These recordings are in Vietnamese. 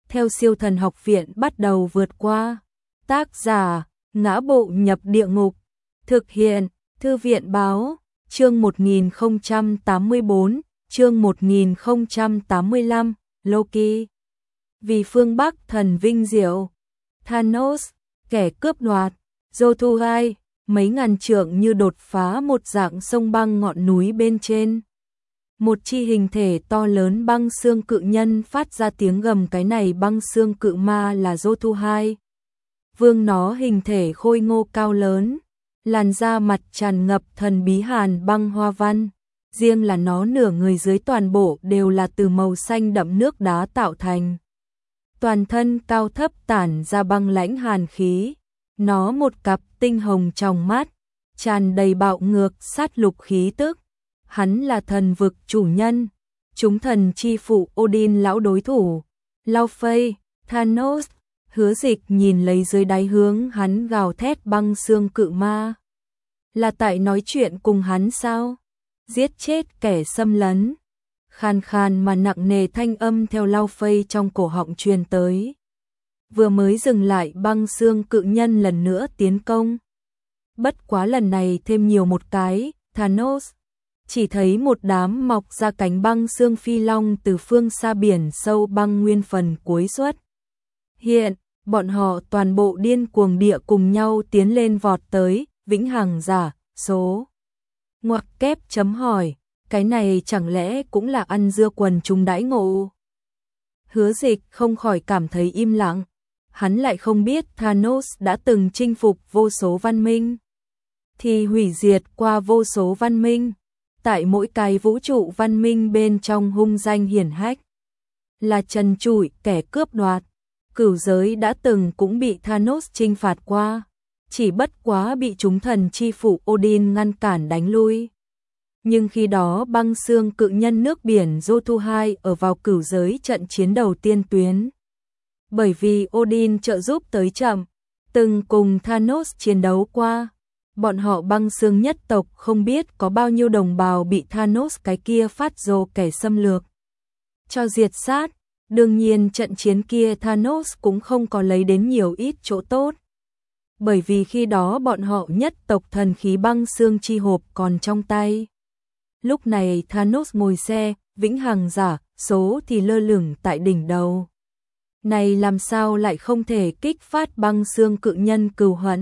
theo siêu thần học viện bắt đầu vượt qua. Tác giả, Ngã Bộ Nhập Địa Ngục. Thực hiện, Thư viện báo, chương 1084, chương 1085, Loki. Vì phương Bắc thần vinh diệu. Thanos, kẻ cướp đoạt. Jotunheim, mấy ngàn trượng như đột phá một dạng sông băng ngọn núi bên trên. Một chi hình thể to lớn băng xương cự nhân phát ra tiếng gầm, cái này băng xương cự ma là Jotunheim. Vương nó hình thể khôi ngô cao lớn, làn da mặt tràn ngập thần bí hàn băng hoa văn, riêng là nó nửa người dưới toàn bộ đều là từ màu xanh đậm nước đá tạo thành. Toàn thân cao thấp tản ra băng lãnh hàn khí, nó một cặp tinh hồng trong mắt, tràn đầy bạo ngược sát lục khí tức. Hắn là thần vực chủ nhân, chúng thần chi phụ Odin lão đối thủ, Lao Phây, Thanos. Hứa Dịch nhìn lấy dưới đáy hướng hắn gào thét băng xương cự ma. Là tại nói chuyện cùng hắn sao? Giết chết kẻ xâm lấn. Khàn khàn mà nặng nề thanh âm theo Lao Phây trong cổ họng truyền tới. Vừa mới dừng lại, băng xương cự nhân lần nữa tiến công. Bất quá lần này thêm nhiều một cái, Thanos. Chỉ thấy một đám mọc ra cánh băng xương phi long từ phương xa biển sâu băng nguyên phần cuối xuất. Hiện, bọn họ toàn bộ điên cuồng địa cùng nhau tiến lên vọt tới, vĩnh hằng giả, số. Ngoặc kép chấm hỏi, cái này chẳng lẽ cũng là ăn dưa quần chúng đãi ngộ? Hứa Dịch không khỏi cảm thấy im lặng, hắn lại không biết Thanos đã từng chinh phục vô số văn minh, thì hủy diệt qua vô số văn minh, tại mỗi cái vũ trụ văn minh bên trong hung danh hiển hách, là trần trụi kẻ cướp đoạt. Cửu giới đã từng cũng bị Thanos chinh phạt qua, chỉ bất quá bị chúng thần chi phụ Odin ngăn cản đánh lui. Nhưng khi đó băng xương cự nhân nước biển Jotunheim ở vào cửu giới trận chiến đầu tiên tuyến. Bởi vì Odin trợ giúp tới chậm, từng cùng Thanos chiến đấu qua, bọn họ băng xương nhất tộc không biết có bao nhiêu đồng bào bị Thanos cái kia phát rồ kẻ xâm lược cho diệt sát. Đương nhiên trận chiến kia Thanos cũng không có lấy đến nhiều ít chỗ tốt. Bởi vì khi đó bọn họ nhất tộc thần khí băng xương chi hộp còn trong tay. Lúc này Thanos ngồi xe, vĩnh hằng giả, số thì lơ lửng tại đỉnh đầu. Này làm sao lại không thể kích phát băng xương cự nhân cừu hận.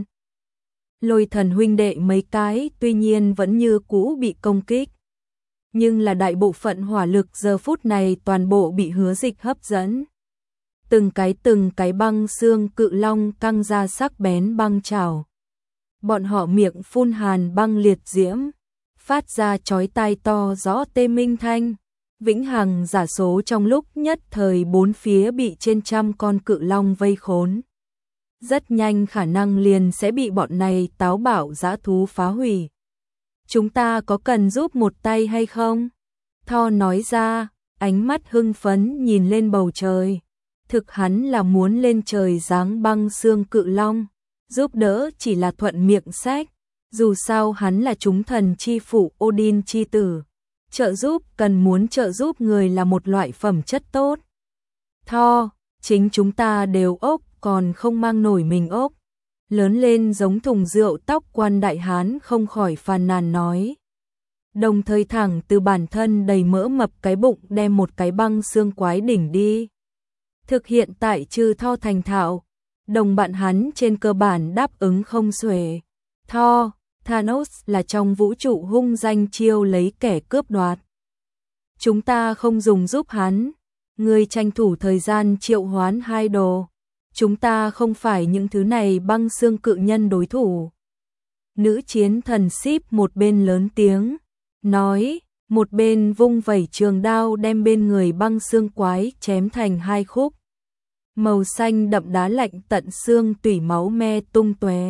Lôi thần huynh đệ mấy cái tuy nhiên vẫn như cũ bị công kích. Nhưng là đại bộ phận hỏa lực giờ phút này toàn bộ bị Hứa Dịch hấp dẫn. Từng cái băng xương cự long căng ra sắc bén băng chảo. Bọn họ miệng phun hàn băng liệt diễm, phát ra chói tai to rõ tê minh thanh. Vĩnh hằng giả số trong lúc nhất thời bốn phía bị trên trăm con cự long vây khốn. Rất nhanh khả năng liền sẽ bị bọn này táo bạo dã thú phá hủy. Chúng ta có cần giúp một tay hay không? Thor nói ra, ánh mắt hưng phấn nhìn lên bầu trời. Thực hắn là muốn lên trời giáng băng xương cự long, giúp đỡ chỉ là thuận miệng sách. Dù sao hắn là chúng thần chi phụ Odin chi tử. Trợ giúp cần muốn trợ giúp người là một loại phẩm chất tốt. Thor, chính chúng ta đều ốc còn không mang nổi mình ốc. Lớn lên giống thùng rượu tóc quan đại hán không khỏi phàn nàn nói. Đồng thời thẳng từ bản thân đầy mỡ mập cái bụng đem một cái băng xương quái đỉnh đi. Thực hiện tại trừ Thor thành thạo, đồng bạn hắn trên cơ bản đáp ứng không xuể. Thor, Thanos là trong vũ trụ hung danh chiêu lấy kẻ cướp đoạt. Chúng ta không dùng giúp hắn, người tranh thủ thời gian triệu hoán hai đồ. Chúng ta không phải những thứ này băng xương cự nhân đối thủ. Nữ chiến thần Sif một bên lớn tiếng, nói, một bên vung vẩy trường đao đem bên người băng xương quái chém thành hai khúc. Màu xanh đậm đá lạnh tận xương tủy máu me tung tóe.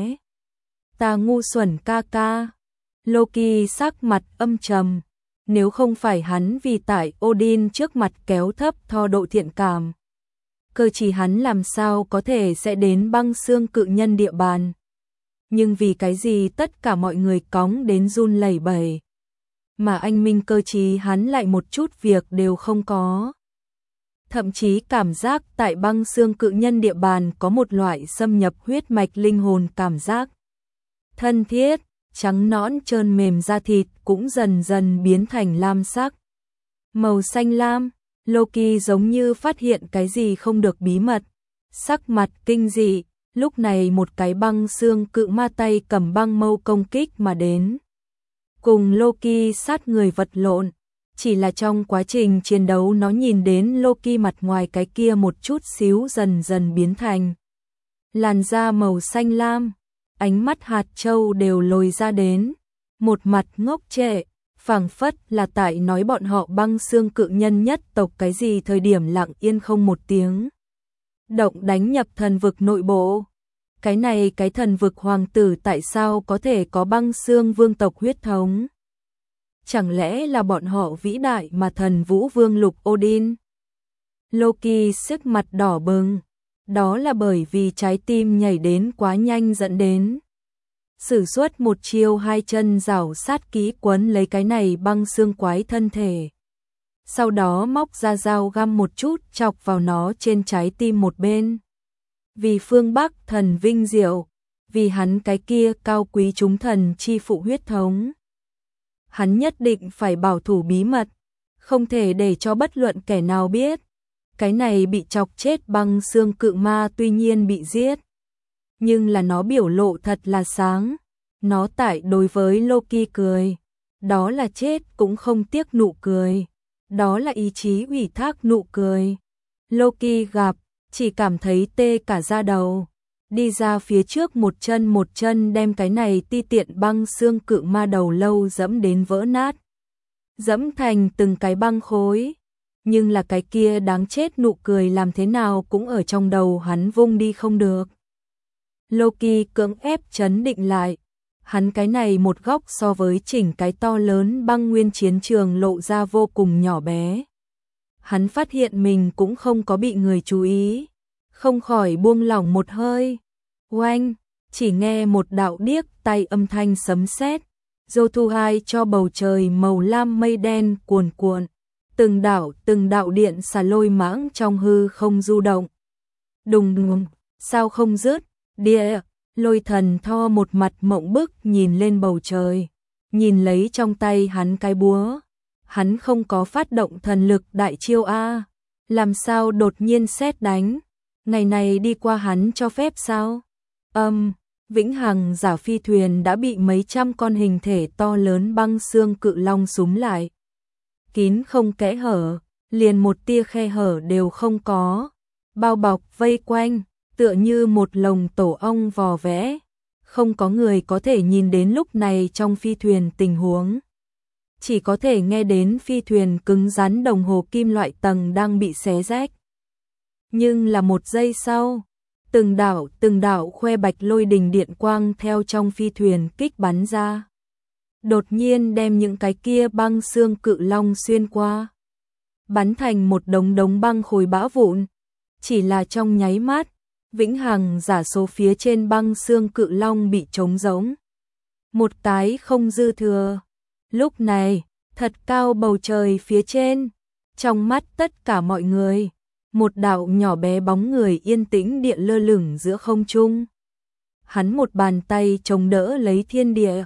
Ta ngu xuẩn ca ca. Loki sắc mặt âm trầm. Nếu không phải hắn vì tại Odin trước mặt kéo thấp Thor độ thiện cảm, cơ chỉ hắn làm sao có thể sẽ đến băng xương cự nhân địa bàn. Nhưng vì cái gì tất cả mọi người cóng đến run lẩy bẩy, mà anh minh cơ chí hắn lại một chút việc đều không có. thậm chí cảm giác tại băng xương cự nhân địa bàn có một loại xâm nhập huyết mạch linh hồn cảm giác. Thân thiết, trắng nõn trơn mềm da thịt cũng dần dần biến thành lam sắc. Màu xanh lam, Loki giống như phát hiện cái gì không được bí mật. Sắc mặt kinh dị, lúc này một cái băng xương cự ma tay cầm băng mâu công kích mà đến. Cùng Loki sát người vật lộn, chỉ là trong quá trình chiến đấu nó nhìn đến Loki mặt ngoài cái kia một chút xíu dần dần biến thành làn da màu xanh lam, ánh mắt hạt châu đều lồi ra đến, một mặt ngốc trệ, phảng phất là tại nói bọn họ băng xương cự nhân nhất tộc cái gì thời điểm lặng yên không một tiếng động đánh nhập thần vực nội bộ. Cái này cái thần vực hoàng tử tại sao có thể có băng xương vương tộc huyết thống? Chẳng lẽ là bọn họ vĩ đại mà thần vũ vương lục Odin? Loki sức mặt đỏ bừng, đó là bởi vì trái tim nhảy đến quá nhanh dẫn đến. Sử xuất một chiêu hai chân rảo sát kỹ quấn lấy cái này băng xương quái thân thể. Sau đó móc ra dao găm một chút chọc vào nó trên trái tim một bên. Vì phương Bắc thần vinh diệu, vì hắn cái kia cao quý chúng thần chi phụ huyết thống. Hắn nhất định phải bảo thủ bí mật, không thể để cho bất luận kẻ nào biết. Cái này bị chọc chết băng xương cự ma tuy nhiên bị giết, nhưng là nó biểu lộ thật là sáng. Nó tại đối với Loki cười, đó là chết cũng không tiếc nụ cười, đó là ý chí ủy thác nụ cười. Loki gặp, chỉ cảm thấy tê cả da đầu, đi ra phía trước một chân đem cái này ti tiện băng xương cự ma đầu lâu dẫm đến vỡ nát, dẫm thành từng cái băng khối. Nhưng là cái kia đáng chết nụ cười làm thế nào cũng ở trong đầu hắn vung đi không được. Loki cưỡng ép trấn định lại, hắn cái này một góc so với chỉnh cái to lớn băng nguyên chiến trường lộ ra vô cùng nhỏ bé. Hắn phát hiện mình cũng không có bị người chú ý, không khỏi buông lỏng một hơi. Oanh, chỉ nghe một đạo điếc tai âm thanh sấm sét, Jotunheim cho bầu trời màu lam mây đen cuồn cuộn, từng đạo điện xà lôi mãng trong hư không du động. Đùng đùng, sao không dứt, địa, Lôi thần Tho một mặt mộng bức nhìn lên bầu trời, nhìn lấy trong tay hắn cái búa. Hắn không có phát động thần lực đại chiêu a, làm sao đột nhiên sét đánh, ngày này đi qua hắn cho phép sao? Vĩnh hằng giả phi thuyền đã bị mấy trăm con hình thể to lớn băng xương cự long súm lại. Kín không kẽ hở, liền một tia khe hở đều không có, bao bọc vây quanh, tựa như một lồng tổ ong vò vẽ, không có người có thể nhìn đến lúc này trong phi thuyền tình huống. Chỉ có thể nghe đến phi thuyền cứng rắn đồng hồ kim loại tầng đang bị xé rách. Nhưng là một giây sau, từng đạo khoe bạch lôi đình điện quang theo trong phi thuyền kích bắn ra. Đột nhiên đem những cái kia băng xương cự long xuyên qua, bắn thành một đống băng khối bã vụn. Chỉ là trong nháy mắt, vĩnh hằng giả số phía trên băng xương cự long bị trống rỗng, một cái không dư thừa. Lúc này, thật cao bầu trời phía trên, trong mắt tất cả mọi người, một đạo nhỏ bé bóng người yên tĩnh điện lơ lửng giữa không trung. Hắn một bàn tay chống đỡ lấy thiên địa,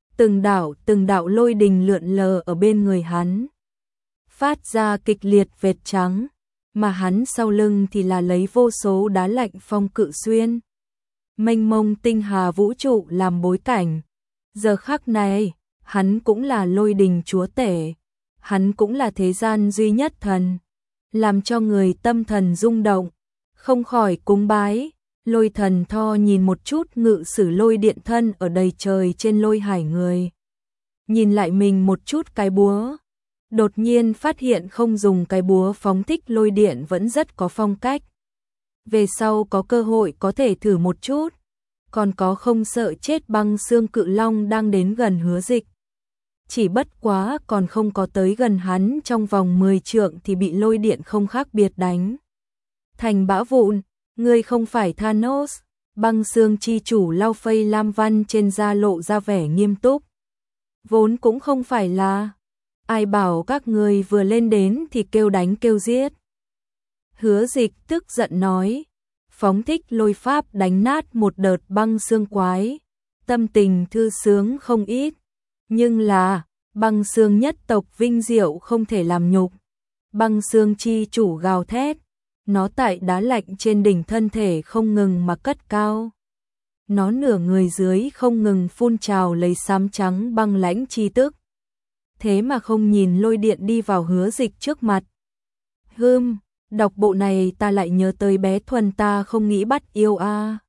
từng đạo lôi đình lượn lờ ở bên người hắn, phát ra kịch liệt vệt trắng, mà hắn sau lưng thì là lấy vô số đá lạnh phong cự xuyên, mênh mông tinh hà vũ trụ làm bối cảnh. Giờ khắc này, hắn cũng là lôi đình chúa tể, hắn cũng là thế gian duy nhất thần, làm cho người tâm thần rung động, không khỏi cúng bái. Lôi thần Tho nhìn một chút ngự sử lôi điện thân ở đầy trời trên lôi hải người, nhìn lại mình một chút cái búa, đột nhiên phát hiện không dùng cái búa phóng thích lôi điện vẫn rất có phong cách. Về sau có cơ hội có thể thử một chút, còn có không sợ chết băng xương cự long đang đến gần Hứa Dịch. Chỉ bất quá còn không có tới gần hắn trong vòng 10 trượng thì bị lôi điện không khác biệt đánh thành bã vụn. Ngươi không phải Thanos. Băng xương chi chủ lau phây lam văn trên da lộ ra vẻ nghiêm túc. Vốn cũng không phải là, ai bảo các ngươi vừa lên đến thì kêu đánh kêu giết. Hứa Dịch tức giận nói, phóng thích lôi pháp đánh nát một đợt băng xương quái, tâm tình thư sướng không ít, nhưng là băng xương nhất tộc vinh diệu không thể làm nhục. Băng xương chi chủ gào thét, nó tại đá lạnh trên đỉnh thân thể không ngừng mà cất cao. Nó nửa người dưới không ngừng phun trào lấy xám trắng băng lãnh chi tức. Thế mà không nhìn lôi điện đi vào Hứa Dịch trước mặt. Đọc bộ này ta lại nhớ tới bé Thuần ta không nghĩ bắt yêu a.